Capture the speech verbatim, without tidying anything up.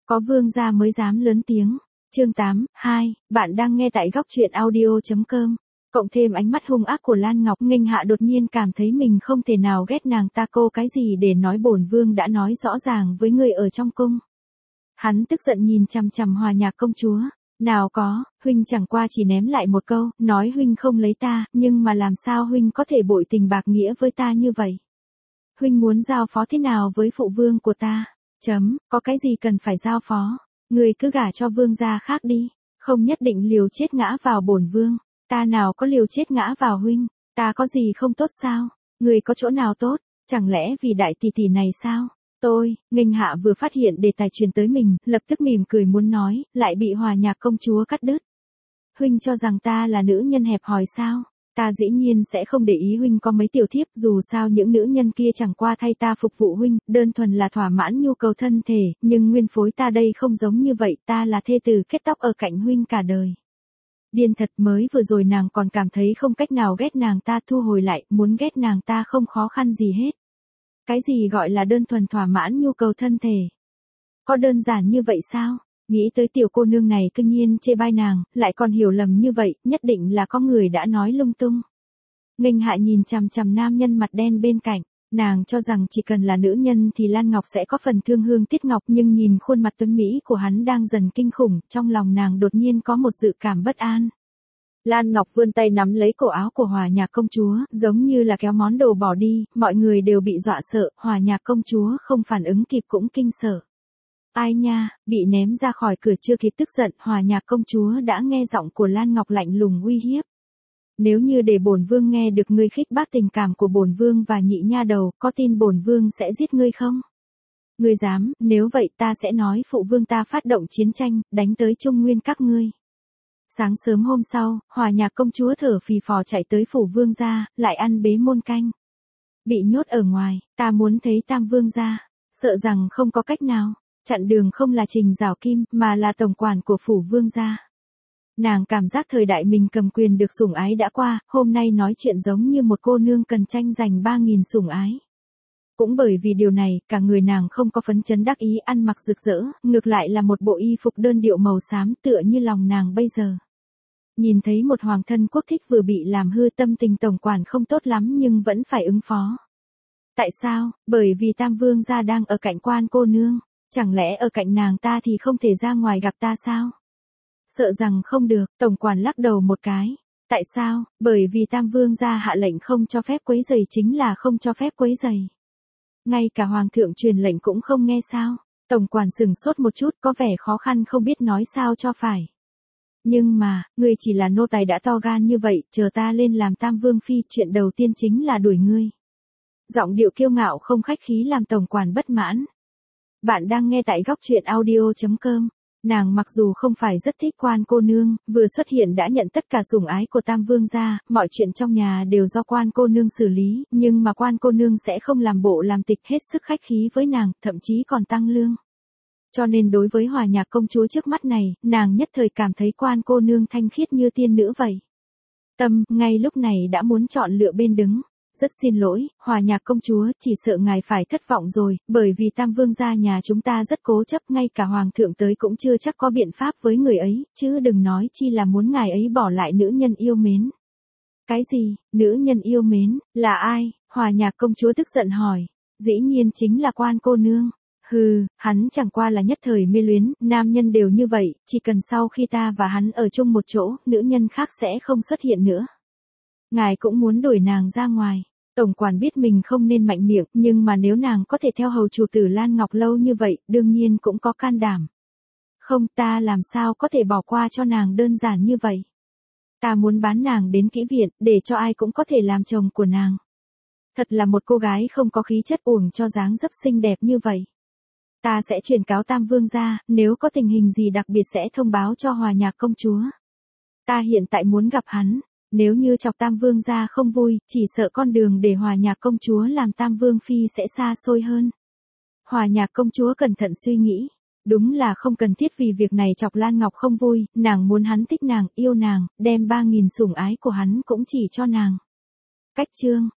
Có vương gia mới dám lớn tiếng. Chương tám, hai, bạn đang nghe tại góc truyện audio chấm com. Cộng thêm ánh mắt hung ác của Lan Ngọc, Nghênh Hạ đột nhiên cảm thấy mình không thể nào ghét nàng ta cô cái gì để nói bổn vương đã nói rõ ràng với người ở trong cung. Hắn tức giận nhìn chằm chằm Hòa Nhạc công chúa. Nào có, huynh chẳng qua chỉ ném lại một câu, nói huynh không lấy ta, nhưng mà làm sao huynh có thể bội tình bạc nghĩa với ta như vậy? Huynh muốn giao phó thế nào với phụ vương của ta? Chấm, có cái gì cần phải giao phó? Người cứ gả cho vương gia khác đi, không nhất định liều chết ngã vào bổn vương. Ta nào có liều chết ngã vào huynh, ta có gì không tốt sao? Người có chỗ nào tốt, chẳng lẽ vì đại tỷ tỷ này sao? Tôi, Nghênh Hạ vừa phát hiện đề tài truyền tới mình, lập tức mỉm cười muốn nói, lại bị Hòa Nhạc công chúa cắt đứt. Huynh cho rằng ta là nữ nhân hẹp hòi sao? Ta dĩ nhiên sẽ không để ý huynh có mấy tiểu thiếp, dù sao những nữ nhân kia chẳng qua thay ta phục vụ huynh, đơn thuần là thỏa mãn nhu cầu thân thể, nhưng nguyên phối ta đây không giống như vậy, ta là thê tử kết tóc ở cạnh huynh cả đời. Điên thật, mới vừa rồi nàng còn cảm thấy không cách nào ghét nàng ta, thu hồi lại, muốn ghét nàng ta không khó khăn gì hết. Cái gì gọi là đơn thuần thỏa mãn nhu cầu thân thể? Có đơn giản như vậy sao? Nghĩ tới tiểu cô nương này cương nhiên chê bai nàng, lại còn hiểu lầm như vậy, nhất định là có người đã nói lung tung. Nghênh Hạ nhìn chằm chằm nam nhân mặt đen bên cạnh, nàng cho rằng chỉ cần là nữ nhân thì Lan Ngọc sẽ có phần thương hương tiếc ngọc, nhưng nhìn khuôn mặt tuấn mỹ của hắn đang dần kinh khủng, trong lòng nàng đột nhiên có một dự cảm bất an. Lan Ngọc vươn tay nắm lấy cổ áo của Hòa Nhạc công chúa, giống như là kéo món đồ bỏ đi, mọi người đều bị dọa sợ, Hòa Nhạc công chúa không phản ứng kịp cũng kinh sợ. Ai nha, bị ném ra khỏi cửa chưa kịp tức giận, Hòa Nhạc công chúa đã nghe giọng của Lan Ngọc lạnh lùng uy hiếp. Nếu như để bổn vương nghe được ngươi khích bác tình cảm của bổn vương và nhị nha đầu, có tin bổn vương sẽ giết ngươi không? Ngươi dám, nếu vậy ta sẽ nói phụ vương ta phát động chiến tranh, đánh tới Trung Nguyên các ngươi. Sáng sớm hôm sau, Hòa Nhạc công chúa thở phì phò chạy tới phủ vương gia, lại ăn bế môn canh. Bị nhốt ở ngoài, ta muốn thấy Tam vương gia, sợ rằng không có cách nào. Chặn đường không là Trình Giảo Kim, mà là tổng quản của phủ vương gia. Nàng cảm giác thời đại mình cầm quyền được sủng ái đã qua, hôm nay nói chuyện giống như một cô nương cần tranh giành ba nghìn sủng ái. Cũng bởi vì điều này, cả người nàng không có phấn chấn đắc ý ăn mặc rực rỡ, ngược lại là một bộ y phục đơn điệu màu xám tựa như lòng nàng bây giờ. Nhìn thấy một hoàng thân quốc thích vừa bị làm hư, tâm tình tổng quản không tốt lắm nhưng vẫn phải ứng phó. Tại sao? Bởi vì Tam vương gia đang ở cạnh quan cô nương. Chẳng lẽ ở cạnh nàng ta thì không thể ra ngoài gặp ta sao? Sợ rằng không được, tổng quản lắc đầu một cái. Tại sao? Bởi vì Tam vương gia hạ lệnh không cho phép quấy rầy, chính là không cho phép quấy rầy. Ngay cả hoàng thượng truyền lệnh cũng không nghe sao? Tổng quản sừng sốt một chút, có vẻ khó khăn không biết nói sao cho phải. Nhưng mà, ngươi chỉ là nô tài đã to gan như vậy, chờ ta lên làm Tam vương phi, chuyện đầu tiên chính là đuổi ngươi. Giọng điệu kiêu ngạo không khách khí làm tổng quản bất mãn. Bạn đang nghe tại góc truyện audio chấm com. Nàng mặc dù không phải rất thích quan cô nương, vừa xuất hiện đã nhận tất cả sủng ái của Tam vương gia, mọi chuyện trong nhà đều do quan cô nương xử lý, nhưng mà quan cô nương sẽ không làm bộ làm tịch, hết sức khách khí với nàng, thậm chí còn tăng lương. Cho nên đối với Hòa Nhạc công chúa trước mắt này, nàng nhất thời cảm thấy quan cô nương thanh khiết như tiên nữ vậy. Tâm, ngay lúc này đã muốn chọn lựa bên đứng. Rất xin lỗi, Hòa Nhạc công chúa, chỉ sợ ngài phải thất vọng rồi, bởi vì Tam vương gia nhà chúng ta rất cố chấp, ngay cả hoàng thượng tới cũng chưa chắc có biện pháp với người ấy, chứ đừng nói chi là muốn ngài ấy bỏ lại nữ nhân yêu mến. Cái gì, nữ nhân yêu mến, là ai? Hòa Nhạc công chúa tức giận hỏi. Dĩ nhiên chính là quan cô nương. Hừ, hắn chẳng qua là nhất thời mê luyến, nam nhân đều như vậy, chỉ cần sau khi ta và hắn ở chung một chỗ, nữ nhân khác sẽ không xuất hiện nữa. Ngài cũng muốn đuổi nàng ra ngoài. Tổng quản biết mình không nên mạnh miệng, nhưng mà nếu nàng có thể theo hầu chủ tử Lan Ngọc lâu như vậy, đương nhiên cũng có can đảm. Không, ta làm sao có thể bỏ qua cho nàng đơn giản như vậy. Ta muốn bán nàng đến kỹ viện, để cho ai cũng có thể làm chồng của nàng. Thật là một cô gái không có khí chất, uổng cho dáng dấp xinh đẹp như vậy. Ta sẽ truyền cáo Tam vương gia, nếu có tình hình gì đặc biệt sẽ thông báo cho Hòa Nhạc công chúa. Ta hiện tại muốn gặp hắn. Nếu như chọc Tam vương gia không vui, chỉ sợ con đường để Hòa Nhạc công chúa làm Tam vương phi sẽ xa xôi hơn. Hòa Nhạc công chúa cẩn thận suy nghĩ. Đúng là không cần thiết vì việc này chọc Lan Ngọc không vui, nàng muốn hắn thích nàng, yêu nàng, đem ba nghìn sủng ái của hắn cũng chỉ cho nàng. Cách chương,